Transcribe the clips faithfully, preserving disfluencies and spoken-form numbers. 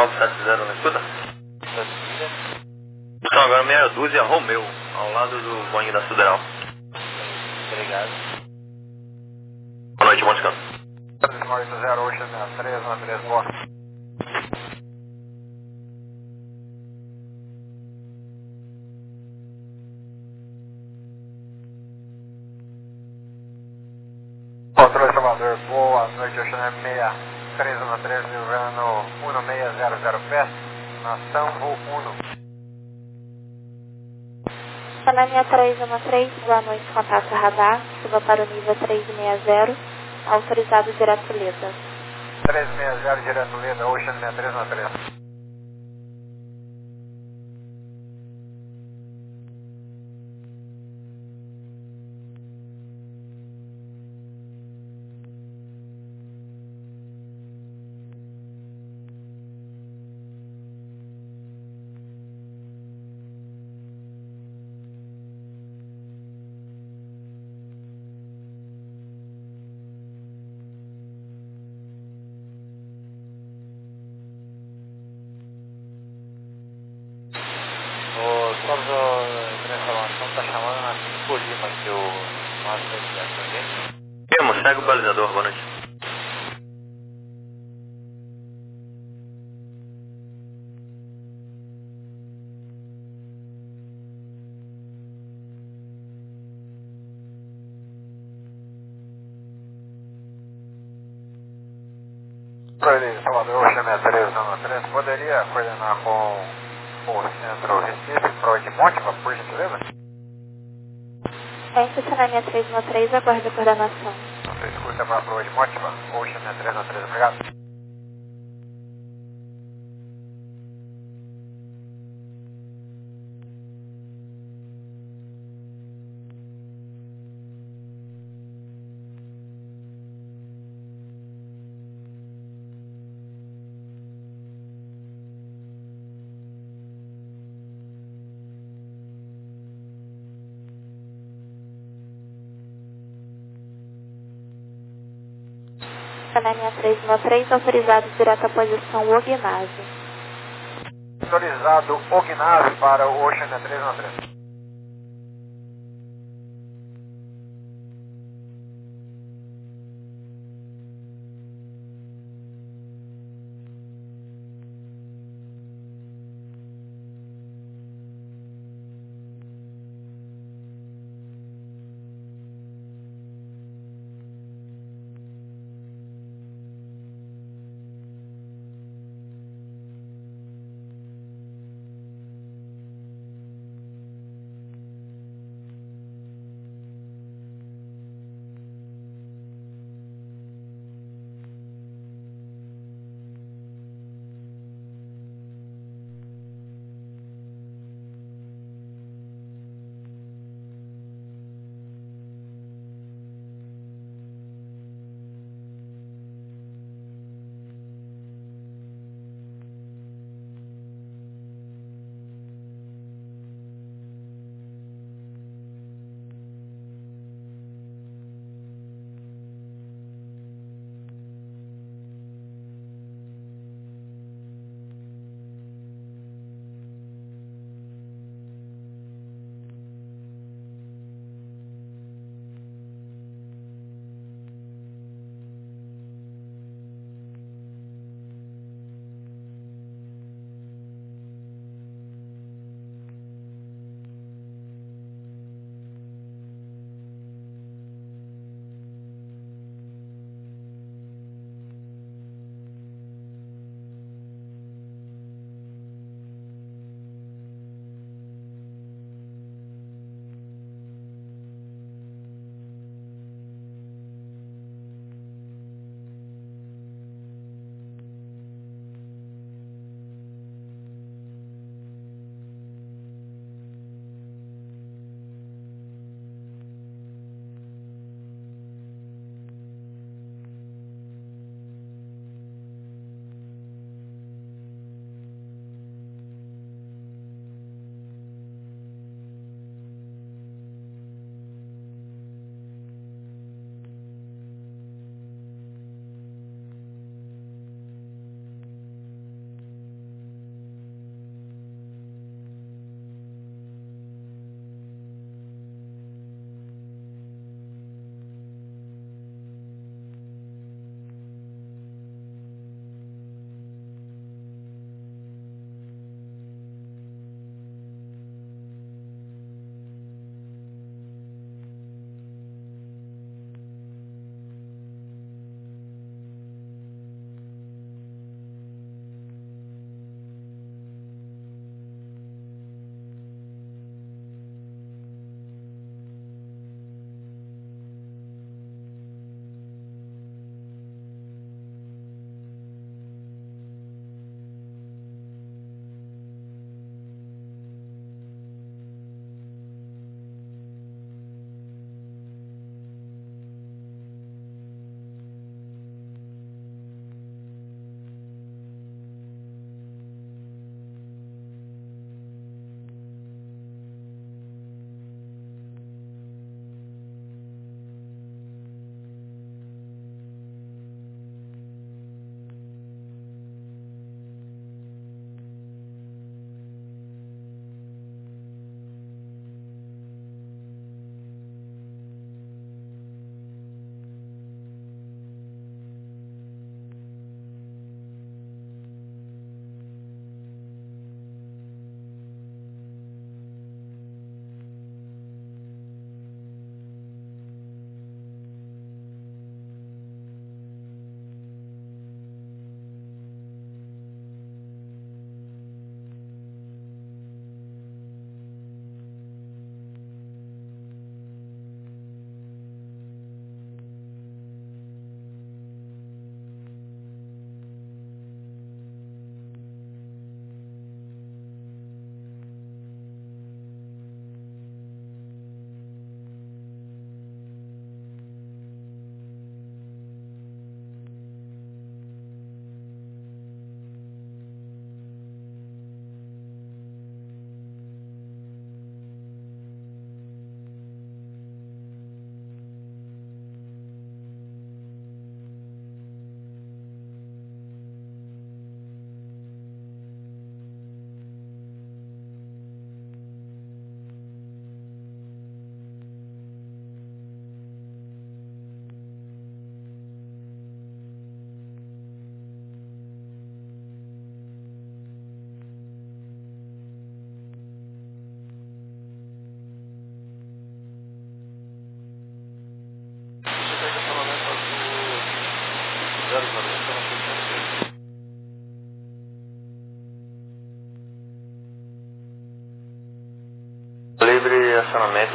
nove sete zero, não escuta? Então agora meia dúzia Romeu, ao lado do Boeing da Federal. Obrigado. Boa noite, bom descanso. oito zero, Ocean três um três, boa. Controle Salvador, boa noite, Ocean seis três um três, Nirvana um seis zero zero pés, nação voo um. Panamá três um três, boa noite, contato radar, suba para o nível três seis zero, autorizado direto Leda. três seis zero direto Leda, Ocean três um três. Só a informação está chamando na cinco Lima aqui o Master Jackson. Temo, segue o balizador, boa noite. Proibido, Salvador, Ocean três um três, poderia coordenar com o centro Recife, Pro de Montiva, por gentileza? Centro Panamá três um três, aguarde a coordenação. Você escuta para Pro de Montiva, Ocean três um três, obrigado. Panamá três um três, autorizado direto à posição O Ginásio. Autorizado o ginásio para o Ocean três um três.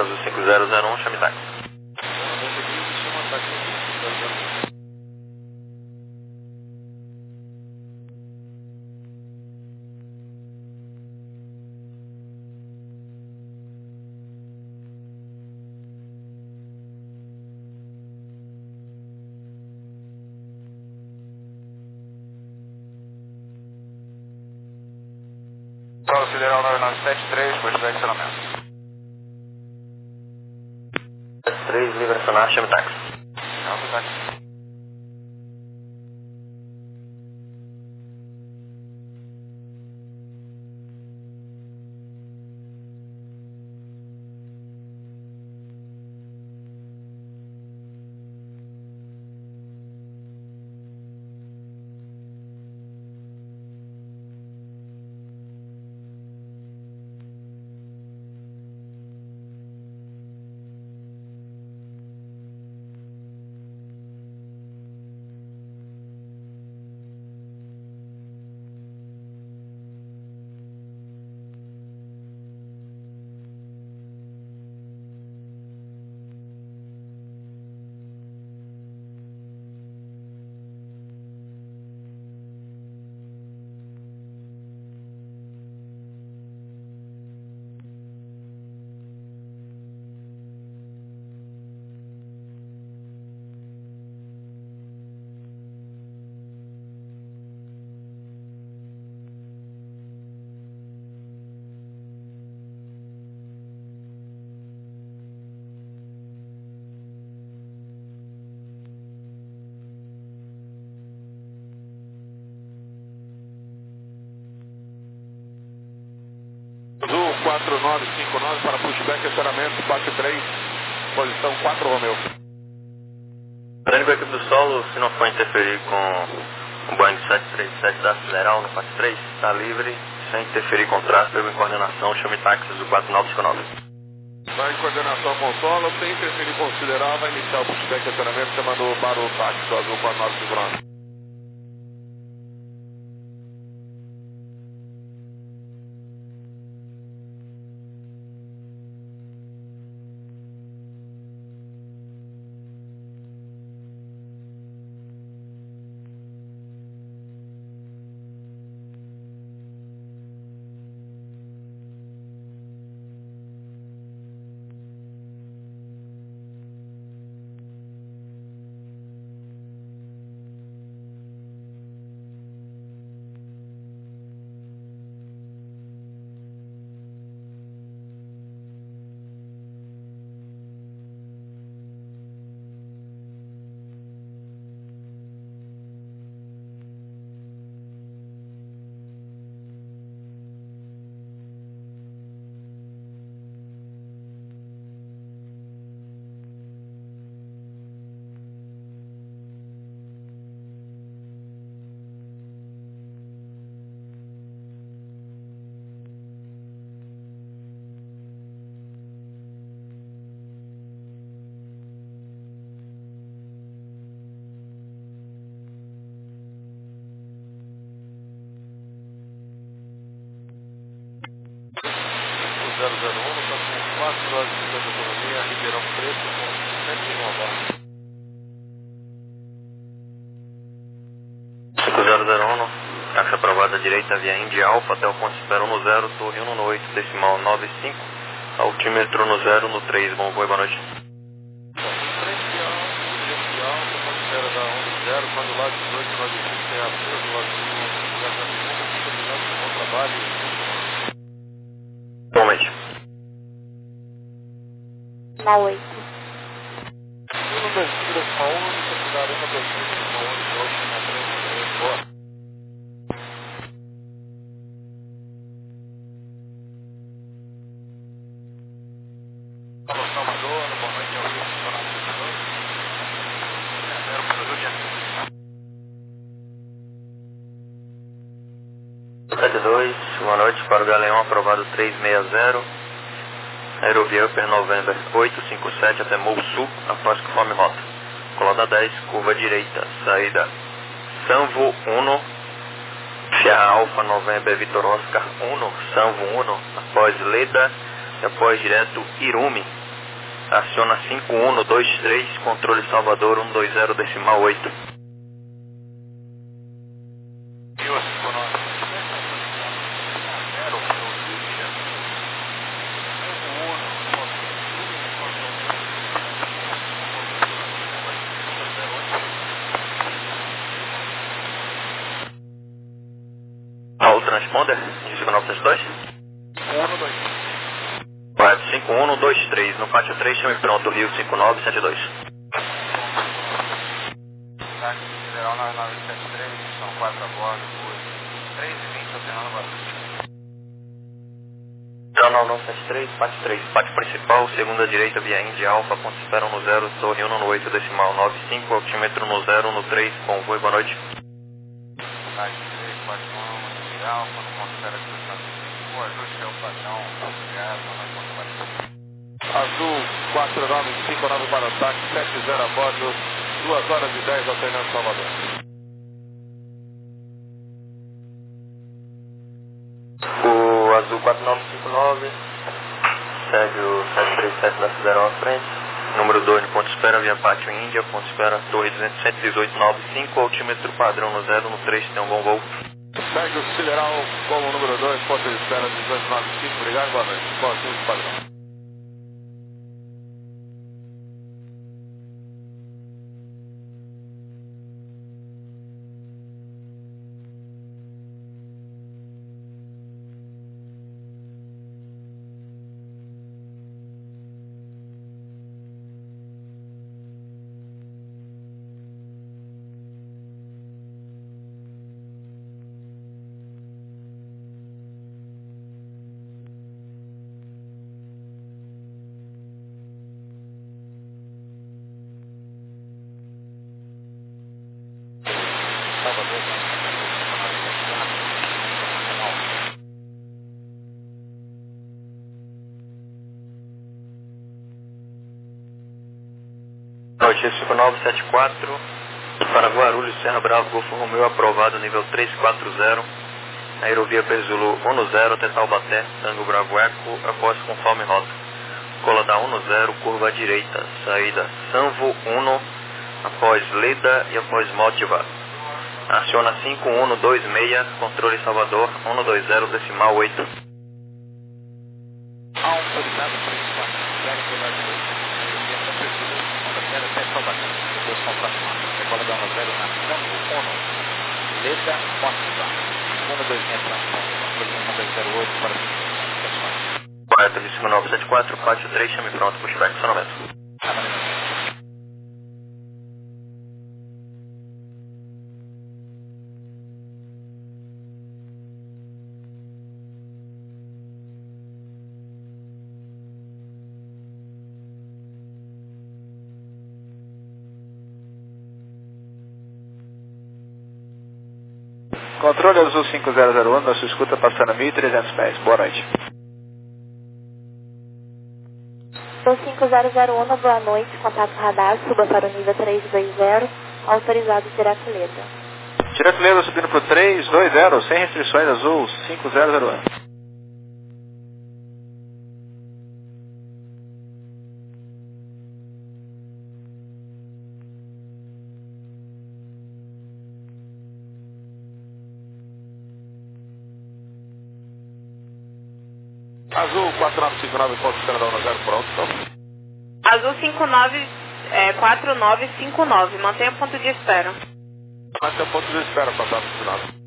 Delta Azul cinco zero zero um, chame táxi. Paulo Federal nove nove sete três, pushback acionamento. sete três, livre acionar, chame táxi. Chame táxi. Azul quatro nove cinco nove para pushback, acionamento quatro três, posição quatro Romeu. Lembrando que a equipe do solo, se não for interferir com o Boeing sete três sete da Aceleral no quatro três, está livre, sem interferir com tráfego em coordenação, chame táxi do quatro nove cinco nove. Vai em coordenação com o solo, sem interferir com o sideral, vai iniciar o pushback, acionamento, chamando para o táxi do Azul quatro nove cinco nove. zero zero um, está com quatro horas de autonomia, Ribeirão Preto, com sete nove. cinco zero zero um, taxa aprovada direita via Indy Alfa até o ponto de espera no zero, torre um no oito, decimal nove cinco, altímetro no zero, no três, bom voo e boa noite. Quando lá dezoito nove cinco tem a do lado do bom trabalho. Atualmente. Na oito. Um no dois, direção um, secundário um no dois, direção um, dois, na frente, três, boa. Alô, Salvador, boa noite, é o Rio, zero para o Juliano. sete dois, boa noite, para o Galeão aprovado trezentos e sessenta, Aerovia Upper November oito cinco sete até Morro Sul, após que forme rota. Colada dez, curva direita, saída Sanvo um, Sierra Alfa November Vitor Oscar um, Sanvo um, após Leda e após direto Irumi. Aciona cinco um dois três, controle Salvador um dois zero decimal oito. Raul Transponder, cinco nove sete dois. Correto, cinco um dois três, no pátio três, chame pronto, Rio cinco nove sete dois. Táxi Federal nove nove sete três, são quatro a bordo, três e vinte, operando Guarulhos. nove nove sete três, pátio três, pátio principal, segunda direita, via Índia, Alfa, ponto espera no zero, torre um no oito, decimal nove cinco, altímetro no zero, no três, convoio, boa noite. Táxi três, quatro um, Alfa, no ponto espera cruz na cinco, ajuste ao padrão, obrigado, boa noite, ponto espera. Azul quatro nove cinco nove para o táxi, sete zero a bordo, duas horas e dez ao Fernando Salvador. O Azul quatro nove cinco nove, segue o sete três sete da Federal à frente. Número dois, no ponto espera, via pátio Índia, ponto espera, torre duzentos e dezoito, nove cinco, altímetro padrão no zero, no três, tem um bom voo. Segue o Sideral como número dois, ponto de espera dezoito nove cinco, obrigado, boa noite. Qual o padrão? Notícia cinco nove sete quatro, para Guarulhos, Serra Bravo, Golfo Romeu, aprovado, nível três quatro zero, aerovia Perzulu um zero, até Taubaté, Tango Bravo Eco, após conforme rota. Cola da um zero, curva à direita, saída Sanvo um, após Leda e após Motiva. Aciona cinco um dois seis, controle Salvador um dois zero, decimal oito. Autorizado três quatro zero, cola da até Taubaté, depois conforme rota. Cola da um zero na Sanvo um, Leda, Motiva. um dois zero, um dois zero oito para pessoal. Correto, cinco nove sete quatro, pátio três, chame pronto, pushback, sonamento. Controle Azul cinco zero zero um, nosso escuta passando mil e trezentos pés. Boa noite. Azul cinco zero zero um, boa noite, contato radar, suba para o nível três dois zero, autorizado direto Leda. Direto Leda subindo para o três dois zero, sem restrições, Azul cinco zero zero um. Azul quatro nove cinco nove, ponto espera da um zero, pronto, então. Azul cinco nove, é, quatro nove cinco nove, mantenha o ponto de espera. Mantenha o ponto de espera para estar no final.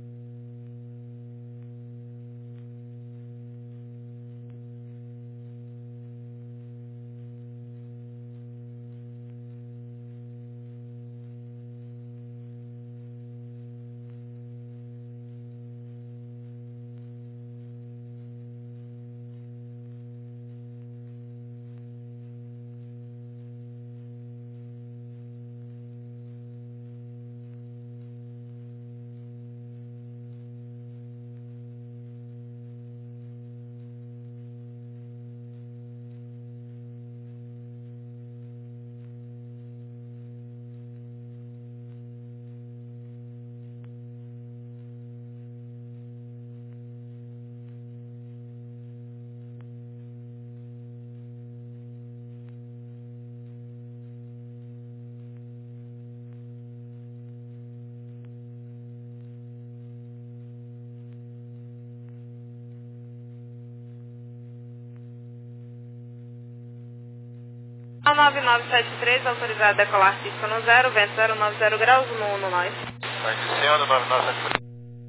Federal nove nove sete três, autorizado a decolar pista no zero, vento zero nove zero graus, no uno nós. Vai iniciando, nove nove sete três.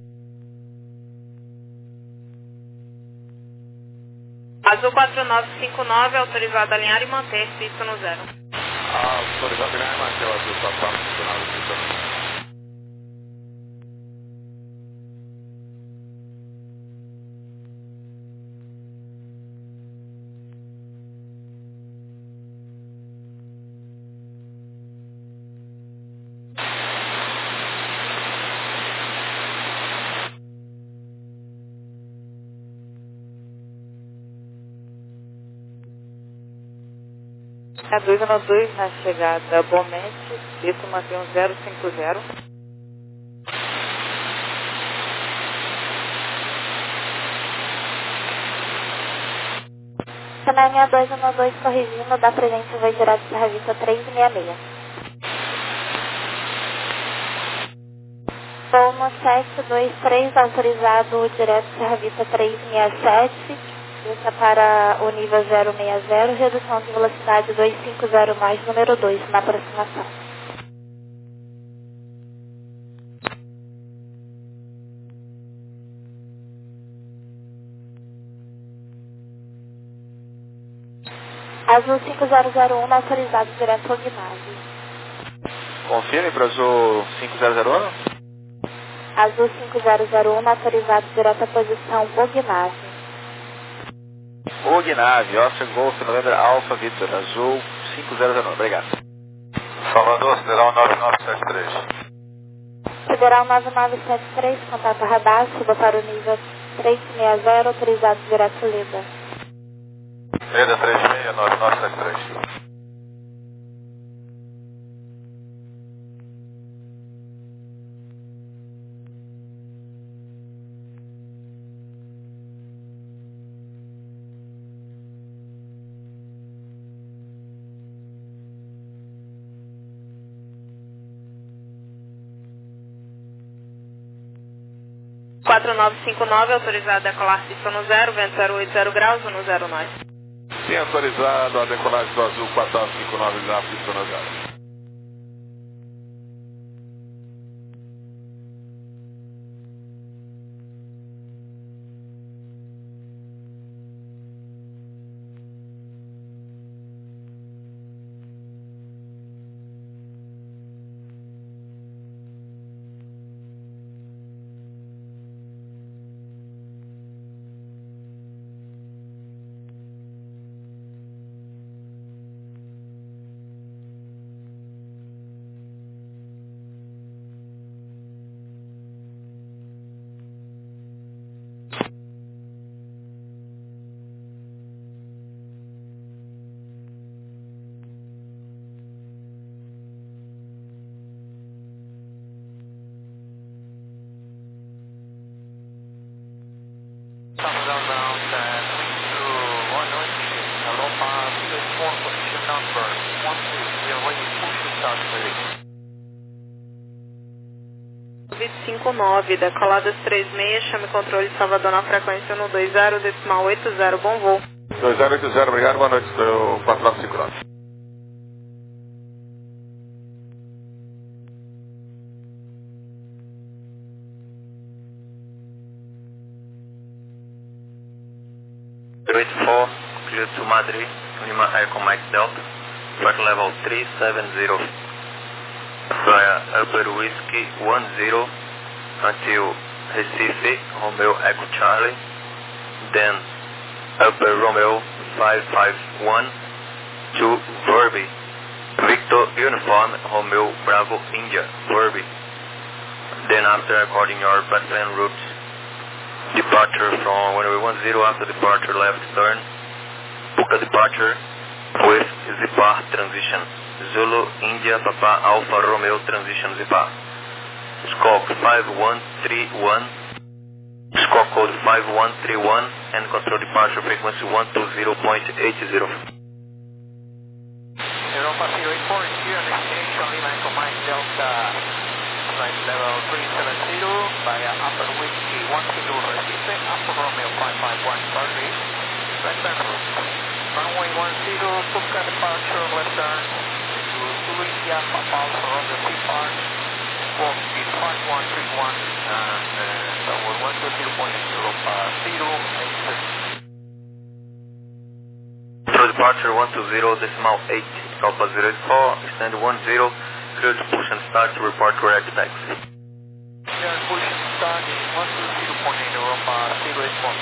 Azul quatro nove cinco nove, autorizado a alinhar e manter pista no zero. Autorizado a alinhar e manter o azul quatro nove cinco nove, pista no zero. A dois nove dois na chegada Bomete, isso mantém um zero cinco zero. Canal dois um dois corrigindo, dá presente, vai direto para a revista três seis seis. Voo no sete dois três, autorizado direto para a revista três seis sete. Desça para o nível zero seis zero, redução de velocidade duzentos e cinquenta mais, número dois, na aproximação. Azul cinco zero zero um, autorizado direto ao ginásio. Confirme para Azul cinco zero zero um. Azul cinco zero zero um, autorizado direto à posição ao ginásio. O Gnave, Oscar Golf, November Alpha Victor, Azul cinco zero zero um, obrigado. Salvador, Federal nove nove sete três. Federal nove nove sete três, contato radar, suba para o nível três seis zero, autorizado direto Leda. Leda três seis nove nove sete três. quatro nove cinco nove, autorizado a decolar pista no zero, vento zero oito zero graus, no zero nós. Sim, autorizado a decolagem do azul quatro nove cinco nove na pista no zero. cinco nove, decoladas três seis, chame controle de Salvador na frequência no dois zero, decimal oito zero, bom voo. dois zero oito zero, obrigado, boa noite, quatro nove cinco nove. eight four, clear to Madrid, Lima Echo Mike Delta, flight level three seven zero, via Upper Whiskey one zero until Recife, Romeo Echo Charlie, then Upper Romeo five five one to Verbi, Victor Uniform, Romeo Bravo India, Verbi, then after according your pattern route, departure from runway one zero after departure left turn, book a departure with Zipar transition, Zulu India Papa Alpha Romeo transition Zipar. Squawk five one three one, squawk code five one three one and control departure frequency one two zero point eight zero. Europa zero eight four, here destination Lima Echo Mike Delta, flight level three seven zero via Upper Whiskey one zero Recife, Upper Romeo five five one Charlie, left turn route, runway one zero, Puka departure, left turn, to Zulu India, Papa Alpha Romeo Sea Park, walk speed five one three one, and uh, tower one two zero point eight zero, uh, zero eight six. Through departure one two zero, decimal eight, Alpha zero eight four, extend one zero, clear to push and start to report correct taxi. Yeah, push and start in one two zero point eight zero, uh, zero eight four.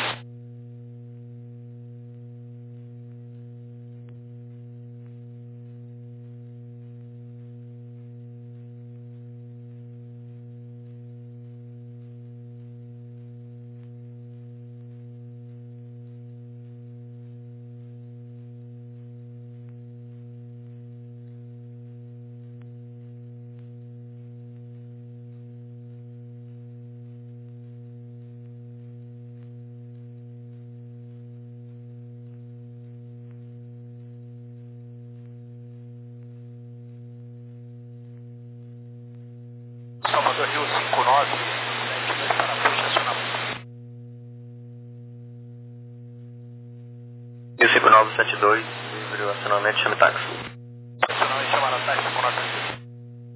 Salvador Rio cinco nove, sete dois para push, acionamento. Rio cinco nove sete dois, livre o acionamento, chame táxi. Acionamento, chamar a táxi com nota aqui.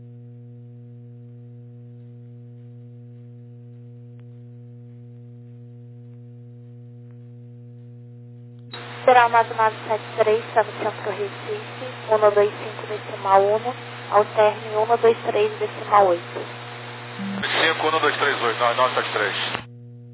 Será nove nove sete três, chame Centro Recife, um dois cinco decimal um, ao término um dois três decimal oito. cinco um dois três oito, nove nove sete três.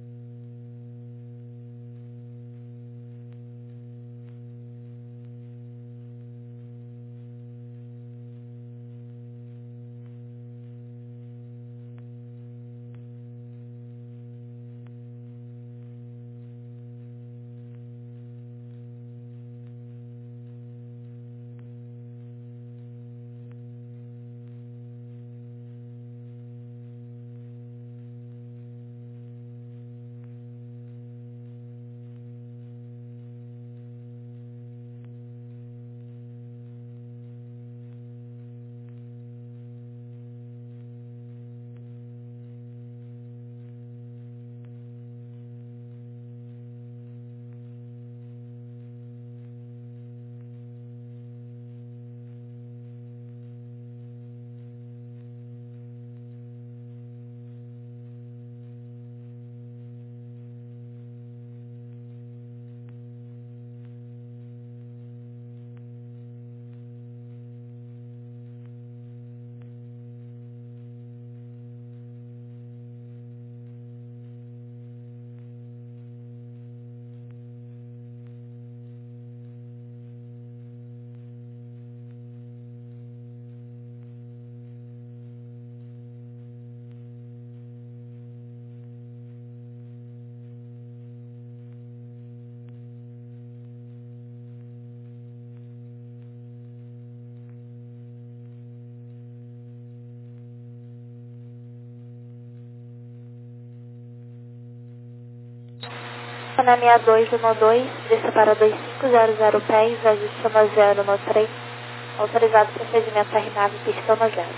Na meia dois um dois, desça para dois cinco zero zero pés, ajuste no zero no trem, autorizado procedimento R nove, pista no zero.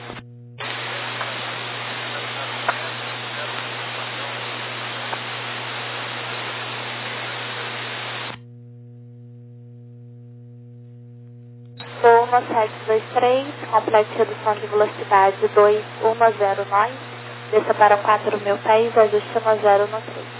Voo no sete dois três, complete redução de velocidade dois um zero nove, desça para quatro mil pés, ajuste no zero no trem.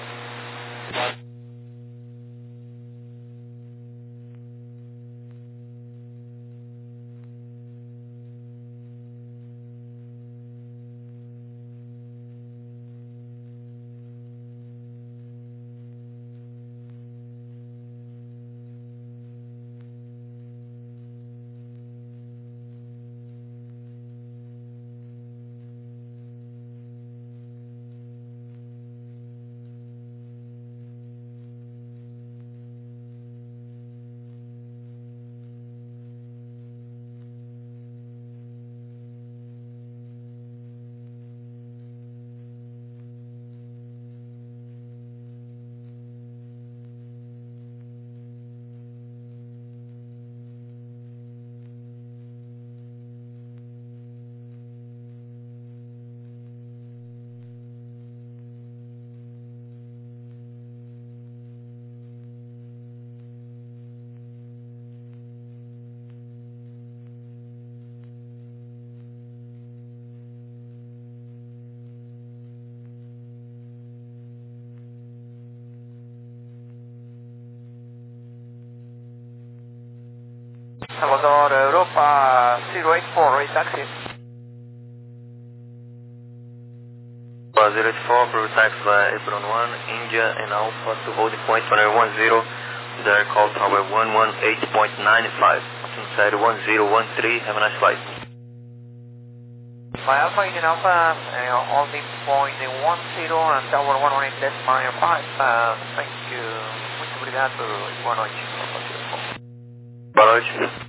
eight four, right taxi. zero eight four, approve taxi via Apron one, India and Alpha to holding point one zero one zero, there call tower one one eight point nine five, inside one zero one three, have a nice flight. My Alpha Indian Alpha, uh, holding point one zero and tower one one eight decimal five, uh, thank you, muito obrigado, boa noite. Boa noite.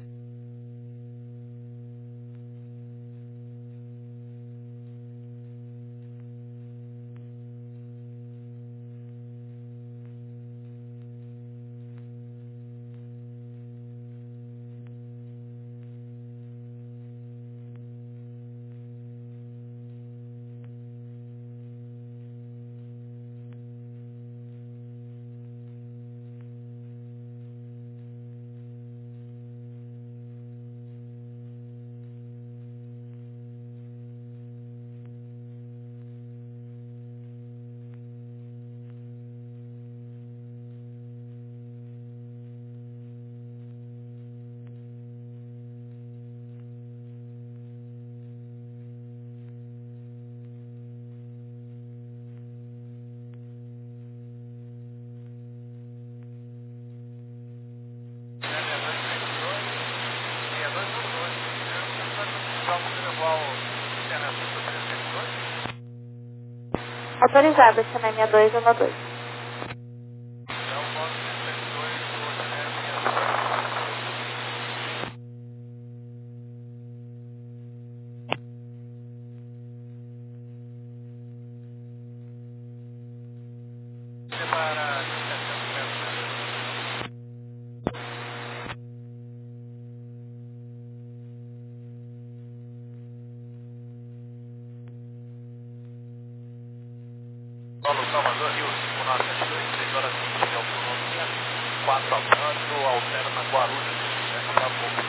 Autorizado, Chennai sessenta e dois um dois. Paulo Salvador, Rio, cinco nove sete dois, três horas e vinte de autonomia, quatro avanço, alterna Guarulhos, daqui a pouco.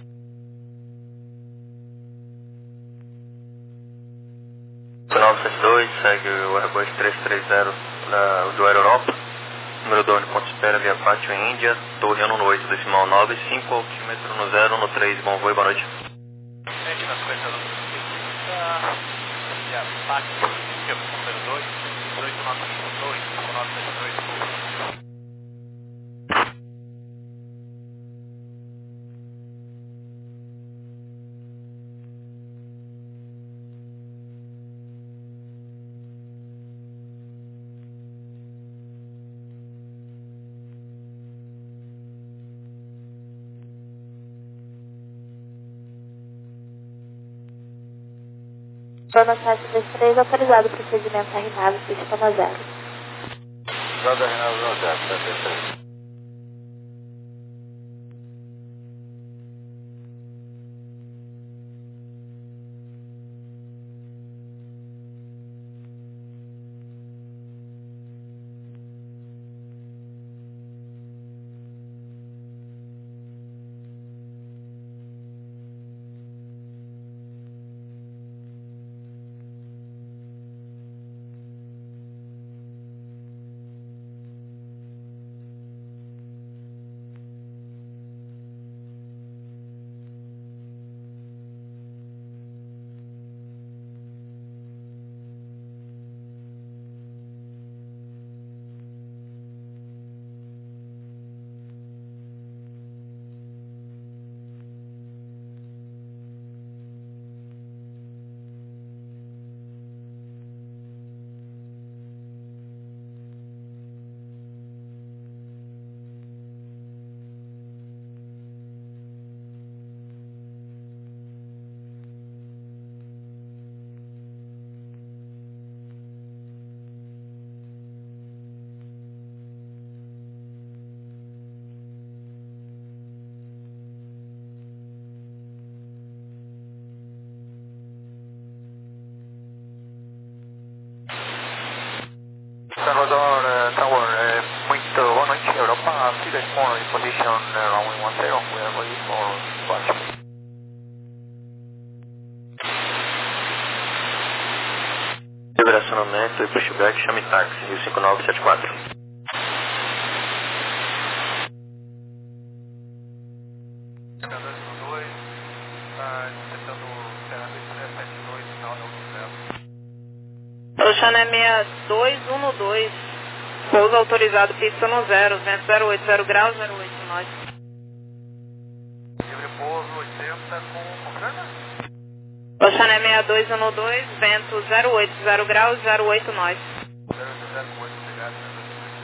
cinco nove sete dois, segue o Airbus trezentos e trinta da, do Aero Europa, número dois no ponto de espera via pátio em Índia, torre um no oito, decimal nove, cinco, altímetro no zero, no três, bom voo e boa noite. sete na sequência do via pátio, número dois, dezoito nove dois, cinco nove sete dois. Zona sete dois três, autorizado, procedimento arribado, sistema zero. Zona Reinaldo zero zero, setenta e três. Salvador uh, Tower, uh, muito boa noite, Europa, Cedar Point, position uh, runway one zero, we are ready for departure. Liberacionamento e pushback, chame táxi, Rio cinco nove sete quatro. dois um dois, Oceano é seis dois um dois, pouso autorizado, pista no zero, vento zero oito zero graus, zero oito nós. Livre pouso oitenta com confirma? Oceano é seis dois um dois, vento zero oito zero graus, zero oito nós. zero oito zero com oito, obrigado.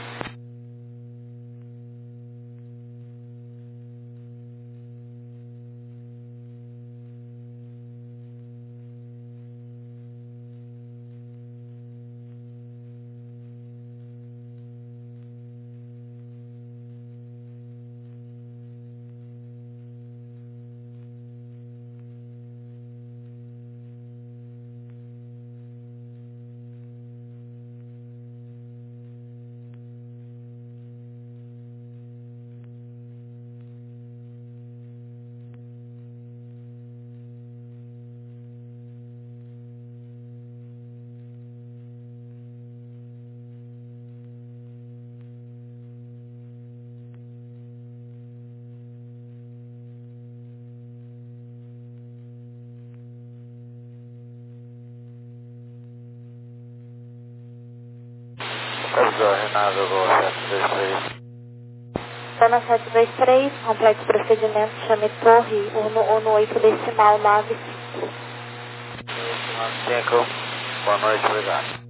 Avisou, Renato, vou sete dois três. Zona sete dois três, complexo procedimento, chame torre, uno uno oito decimal nove cinco. cinco, boa noite, obrigado.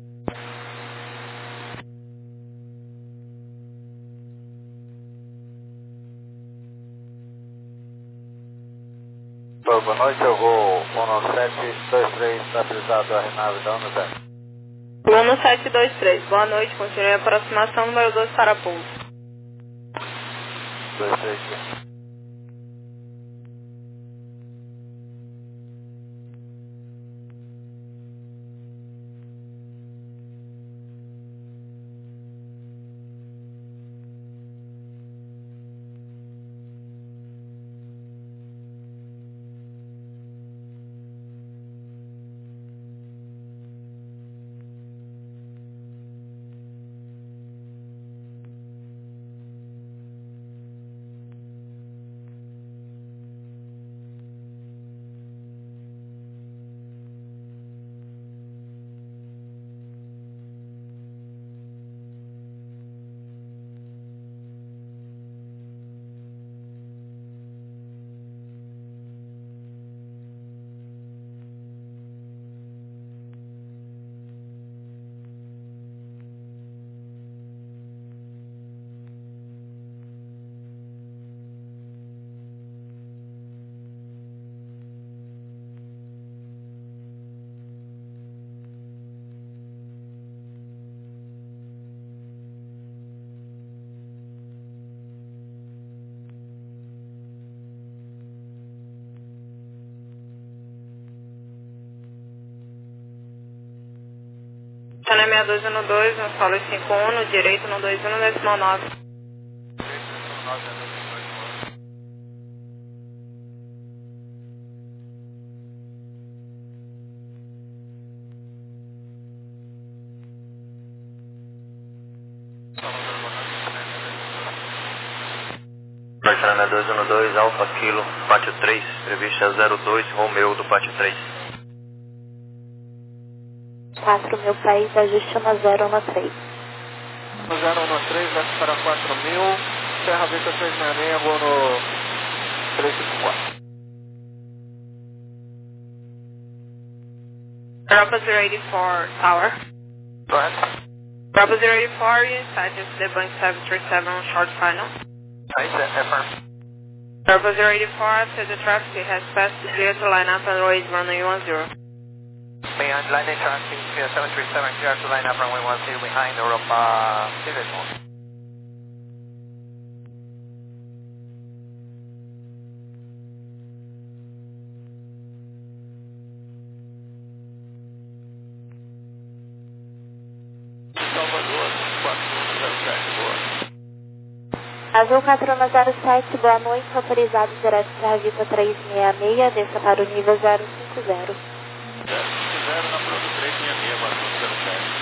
Boa noite, eu vou um sete dois três, estabilizado a Renave da uno zero. Uno sete dois três, boa noite, continue a aproximação número dois para pouso. dois três. Oceano é seis dois um dois, no solo cinco um, no direito no dois um decimal nove. Oceano é dois um dois, Alfa Kilo, Pátio três, previsto é zero dois, Romeu do Pátio três. quatro mil país, ajuste uma zero um três. zero um três, desce para quatro mil, Serra Vista três seis seis, vou no três cinco quatro. Bravo zero eight four, Tower. Go ahead. Bravo zero eight four, inside just the Boeing seven three seven, short final. Aí, é firm. Bravo zero eight four, after the traffic has passed, clear to line up and raise runway one zero. Behind landing traffic, seven three seven, clear to line up runway one zero behind Europa pivot mode. Salvador, quatro um zero sete, boa. Azul quatro um zero sete, boa noite, autorizado direto para a Vita três seis seis, desça para o nível zero cinco zero. zero na prova três seis seis, quatro um zero sete.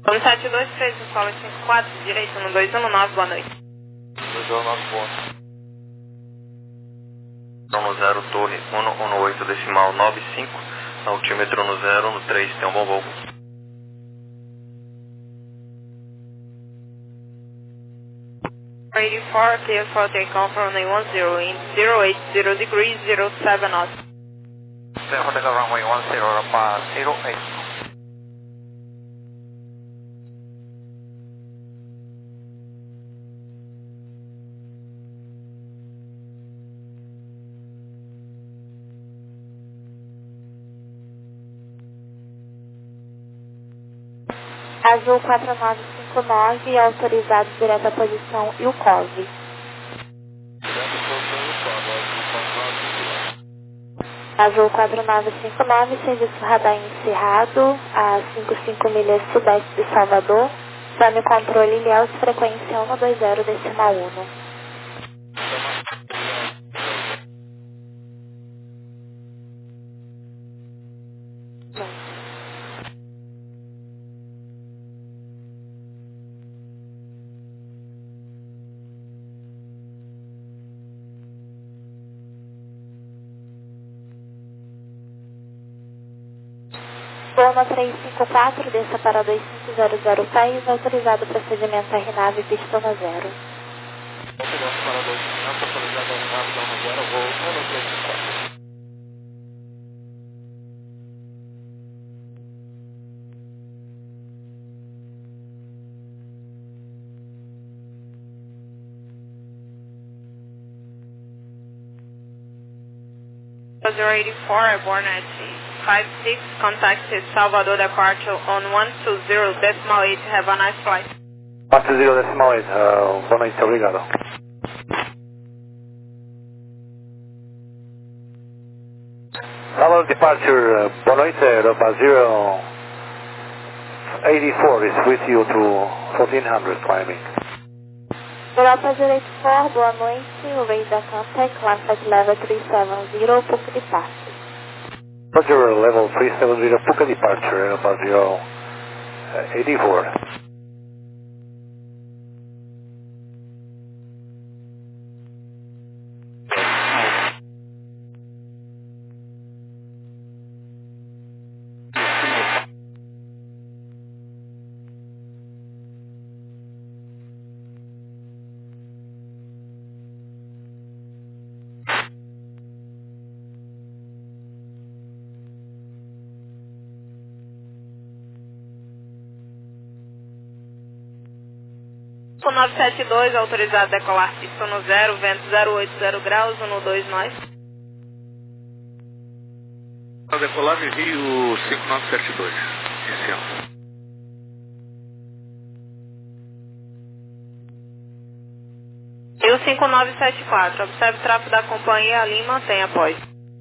um sete dois três, Solo cinco quatro, direito, um dois um nove, boa noite. dois um nove, boa. no zero, torre um um oito, decimal nove cinco, altímetro no zero, no três, tem um bom voo. eighty-four, clear for takeoff runway one zero in zero eight zero degrees, zero seven knots. Clear for takeoff runway one zero, uh, zero eight. Azul quatro nove cinco nove, autorizado direto à posição e o C O V. Azul quatro nove cinco nove, serviço radar encerrado, a cinquenta e cinco milhas sudeste de Salvador, Sami controle Ilhéus, frequência um dois zero, decimal um. Loma trezentos e cinquenta e quatro, desça para dois cinco zero zero país, autorizado procedimento R nave, pista no zero. Autorizado para dois cinco zero, autorizado R nave, zona zero, voo um três cinco quatro. zero eighty-four, airborne at five six, contacted Salvador departure on one two zero decimal eight, have a nice flight. one two zero decimal eight, uh, boa noite, obrigado. Salvador departure, uh, boa noite, Europa zero eighty-four is with you to fourteen hundred climbing. Europa zero eight four, boa noite, o radar contact, one flight level three seven zero, Puka departure. Roger, level three seven zero, Puka departure, Europa zero eighty-four. nove sete dois, autorizado decolar pista no zero, vento zero oito zero graus, um dois nós. Decolar de Rio cinco nove sete dois, inicial. Rio cinco nove sete quatro, observe o tráfego da companhia ali e mantenha após.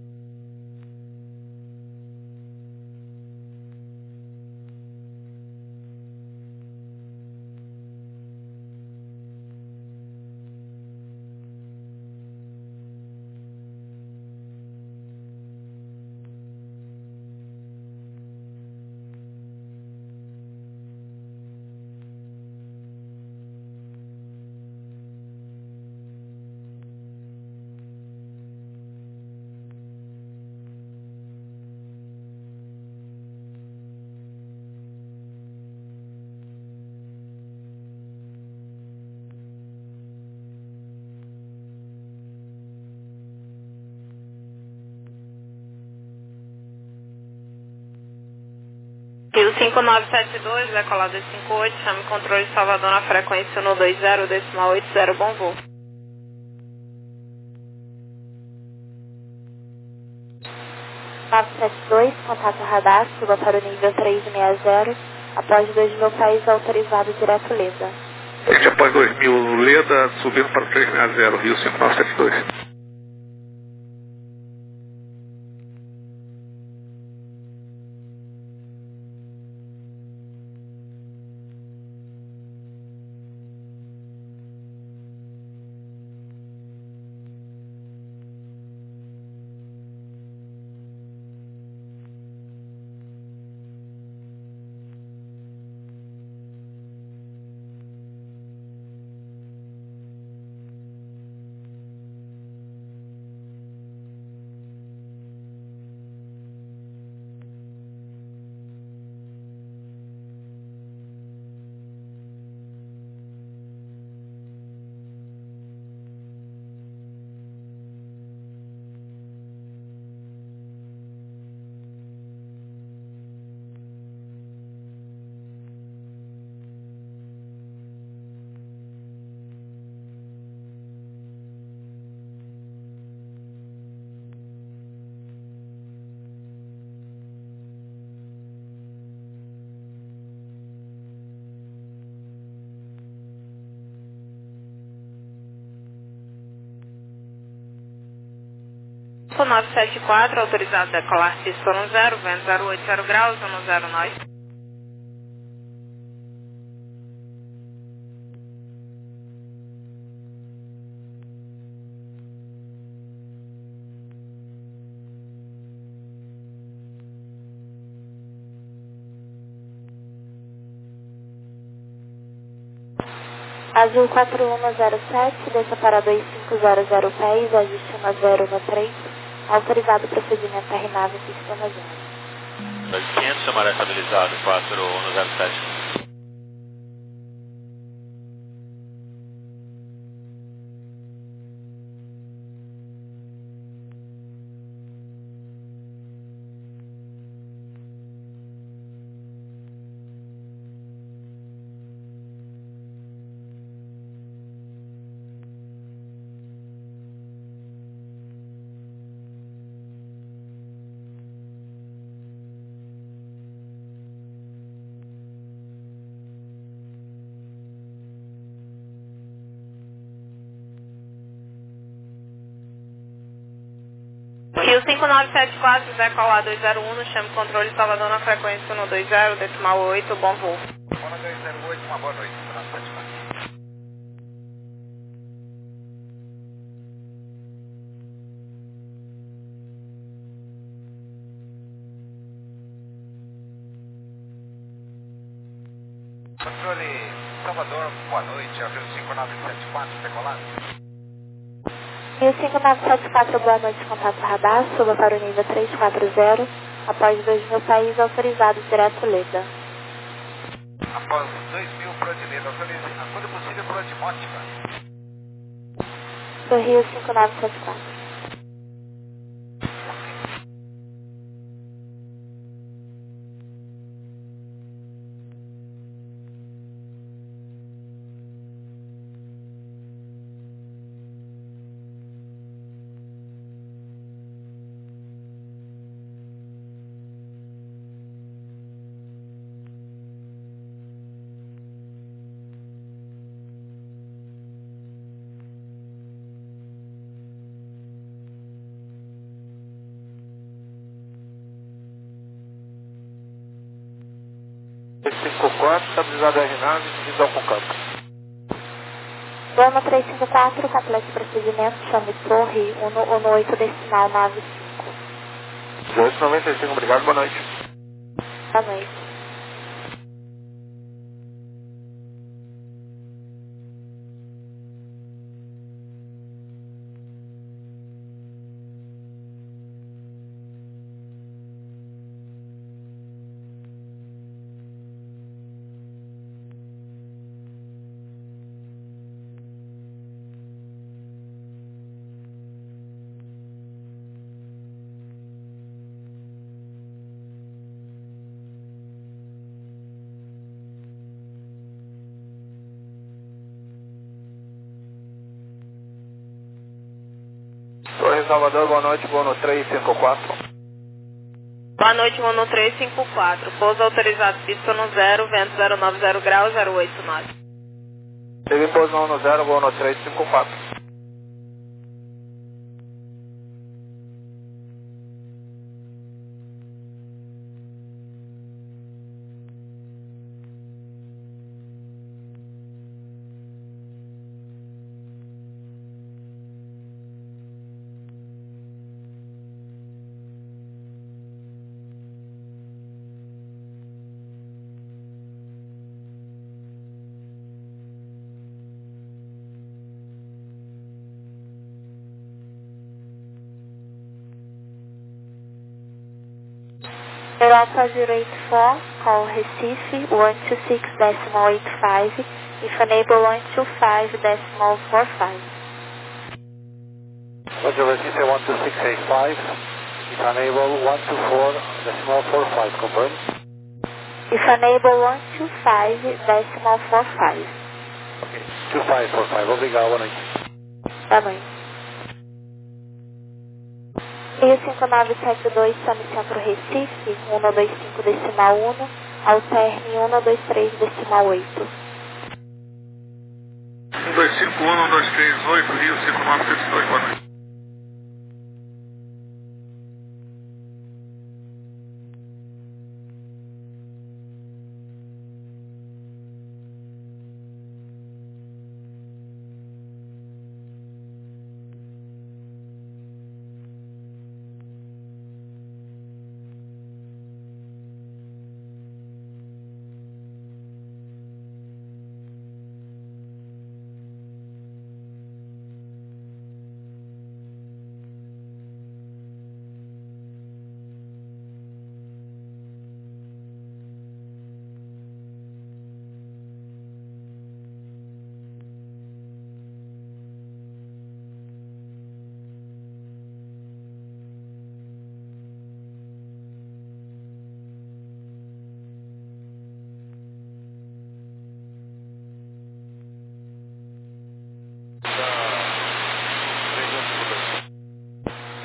Rio cinco nove sete dois, decolado de cinco oito, chame controle de Salvador na frequência um dois zero, decimal oito zero, bom voo. nove sete dois, contato radar, suba para o nível trezentos e sessenta, após dois mil país, autorizado direto Leda. Este após dois mil, Leda, subindo para o trezentos e sessenta, Rio cinco nove sete dois. cinco nove sete quatro, autorizado a decolar pista um zero, vento zero oito zero graus, um zero nove. Azul quatro um zero sete, desça para dois cinco zero zero pés, ajuste um zero no três, autorizado procedimento R nove, pista um zero. quinhentos, chamaré estabilizado, quatro um zero sete. Rio cinco nove sete quatro, decolar dois zero um, no chame controle Salvador na frequência um dois zero, decimal oito, bom voo. um dois zero oito, uma boa noite, cinco nove sete quatro. Controle Salvador, boa noite, é o Rio cinco nove sete quatro, decolado. Rio cinco nove sete quatro, boa noite, contato radar, suba para o nível três quatro zero, após dois mil país, autorizado direto Leda. Após dois mil por de Leda, autorize, quando possível, por de Mótica. Do Rio cinco nove sete quatro. cinco quatro, estabilizado R nove, divisão com campo. Gama três cinco quatro, complete procedimento, chame torre um um oito, decimal nove cinco. dezoito noventa e cinco, obrigado, boa noite. Boa noite. Torre Salvador, boa noite, voo no três cinco quatro. Boa noite, voo no três cinco quatro, pouso autorizado pista no zero, vento zero nove zero graus, zero oito nove. Teve pouso no um zero, voo no três cinco quatro. Europa zero eight four, call Recife one two six decimal eight five, if enable one two five decimal four five. Roger, Recife one two six eight five, if enable one two four decimal four five, confirm. If enable one two five decimal four five. Ok, two five four five, obrigado, boa noite. Boa noite. Rio cinco nove sete dois, chame centro Recife, um dois cinco decimal um, alterne um dois três decimal oito. um dois cinco um, um dois três oito, Rio cinco nove sete dois, boa noite.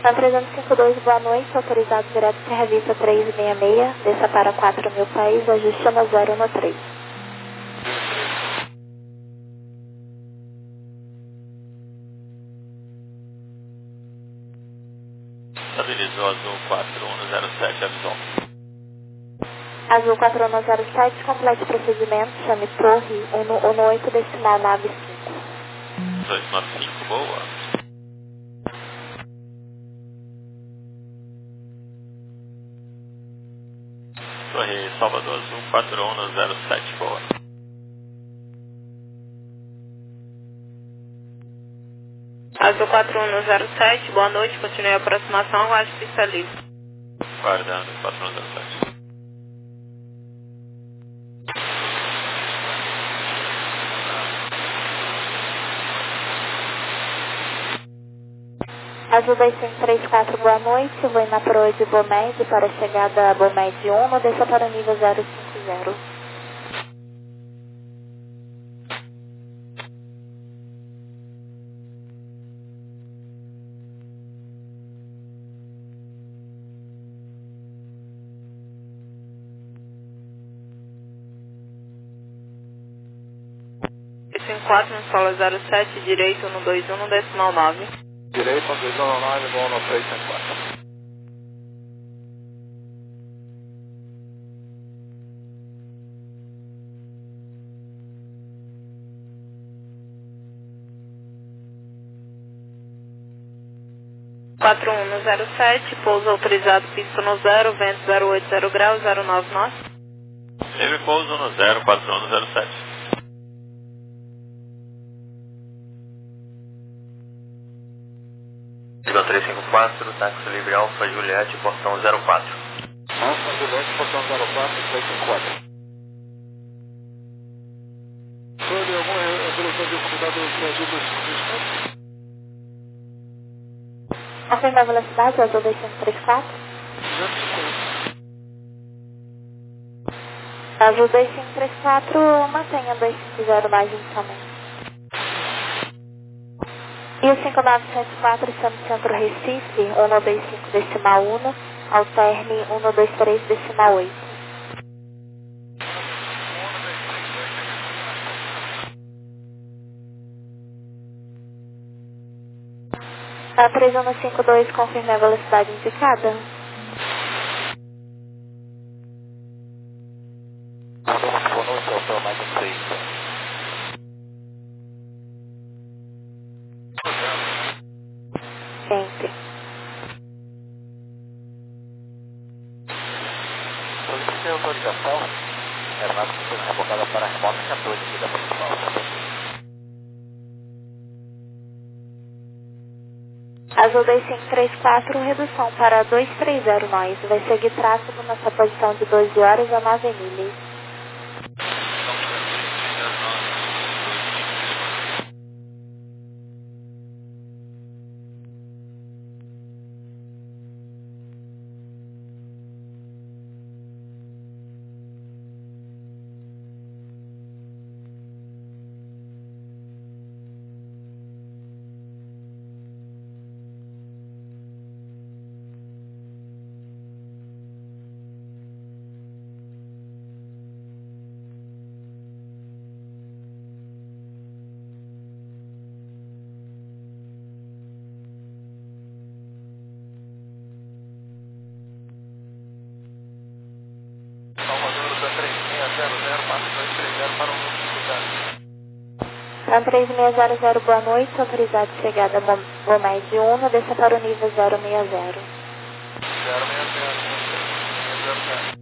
São trezentos e cinquenta e dois, boa noite, autorizado direto Serra Vista trezentos e sessenta e seis, desça para quatro mil pés, ajuste no zero no três. Estabilizou azul quatro um zero sete, avisou. Azul quatro um zero sete, complete procedimento, chame torre um um oito decimal nove cinco. dois nove cinco, boa. Torre Salvador Azul quatro um zero sete, boa. Azul quatro um zero sete, boa noite, continue a aproximação, aguarde pista livre. Guardando quatro um zero sete. Azul dois cinco três quatro, boa noite, vou na proa de Bomed para a chegada a Bomed um, desça para o nível zero cinco zero. cinco quatro no solo zero sete, direito no dois um no decimal nove. Direito, dois um nove, bom no três cinco quatro. quatro um no zero sete, pouso autorizado, pista no zero, vento zero oito zero graus, zero nove nós. Teve pouso no zero quatro um zero sete. três cinco quatro, táxi livre Alfa Juliette, portão zero quatro. Alfa Juliette, portão zero quatro, três cinco quatro. Sobre alguma evolução de comunidade do Brasil dois cinco três quatro? Confirma a velocidade, Azul dois cinco três quatro. duzentos e cinquenta. Azul dois cinco três quatro, mantenha dois cinco zero mais inicialmente. E o cinco nove sete quatro, está no centro Recife, um dois cinco decimal um, alterne um dois três decimal oito. A três um cinco dois, confirme a velocidade indicada. Boa noite, autor, mais um três. Sempre. Solicitei autorização, a aeronave está sendo revocada para a remota quatorze aqui da principal. Azul dois cinco três quatro, redução para dois três zero nós. Vai seguir tráfego nessa posição de doze horas a nove milhas. São três seis zero zero, boa noite, autorizado de chegada Bomed um, desça para o nível zero seis zero. zero seis zero.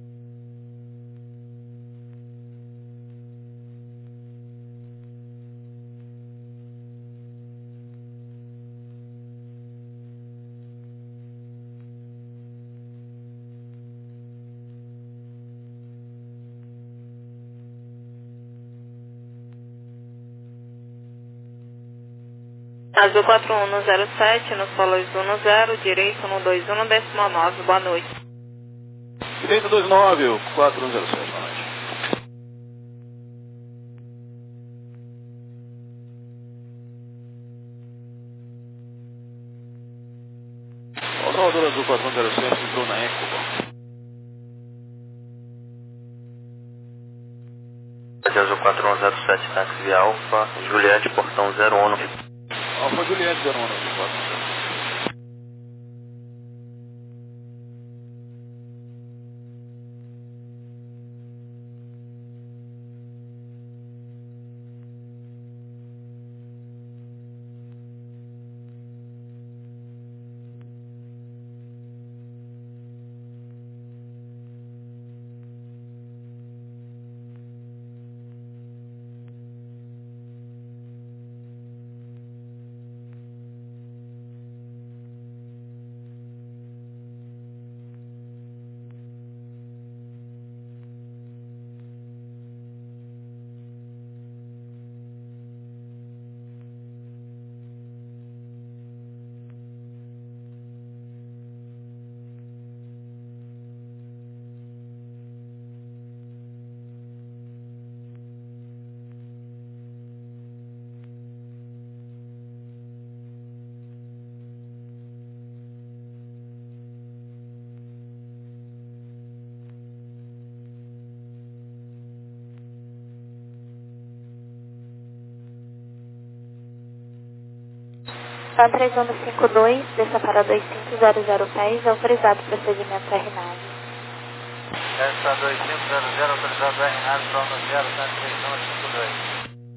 Azul quatro um no zero sete, no solo azul no zero, direito no dois um no decimal nove, boa noite. Direito dois nove, quatro um zero sete, boa noite. Salvador Azul quatro um zero sete, entrou na Eco. Azul quatro um zero sete, táxi via Alfa, Juliette, portão zero um. Alfa Juliette zero um, Azul quatro um zero sete. Pan três um cinco dois, desça para dois cinco zero zero pés, autorizado procedimento R nove. Desça dois cinco zero zero, autorizado R nove, Cronos zero, Pan três um cinco dois.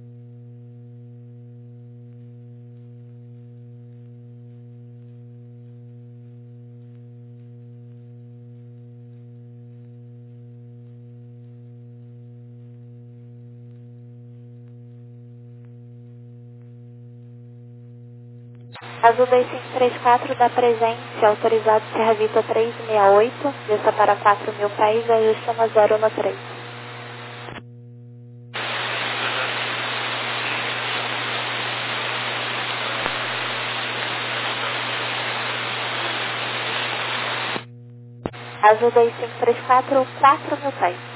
Azul dois cinco três quatro, dá presente, autorizado Serra Vita três seis oito, desça para quatro mil pés, ajuste uma zero no três. Azul dois cinco três quatro, quatro mil pés.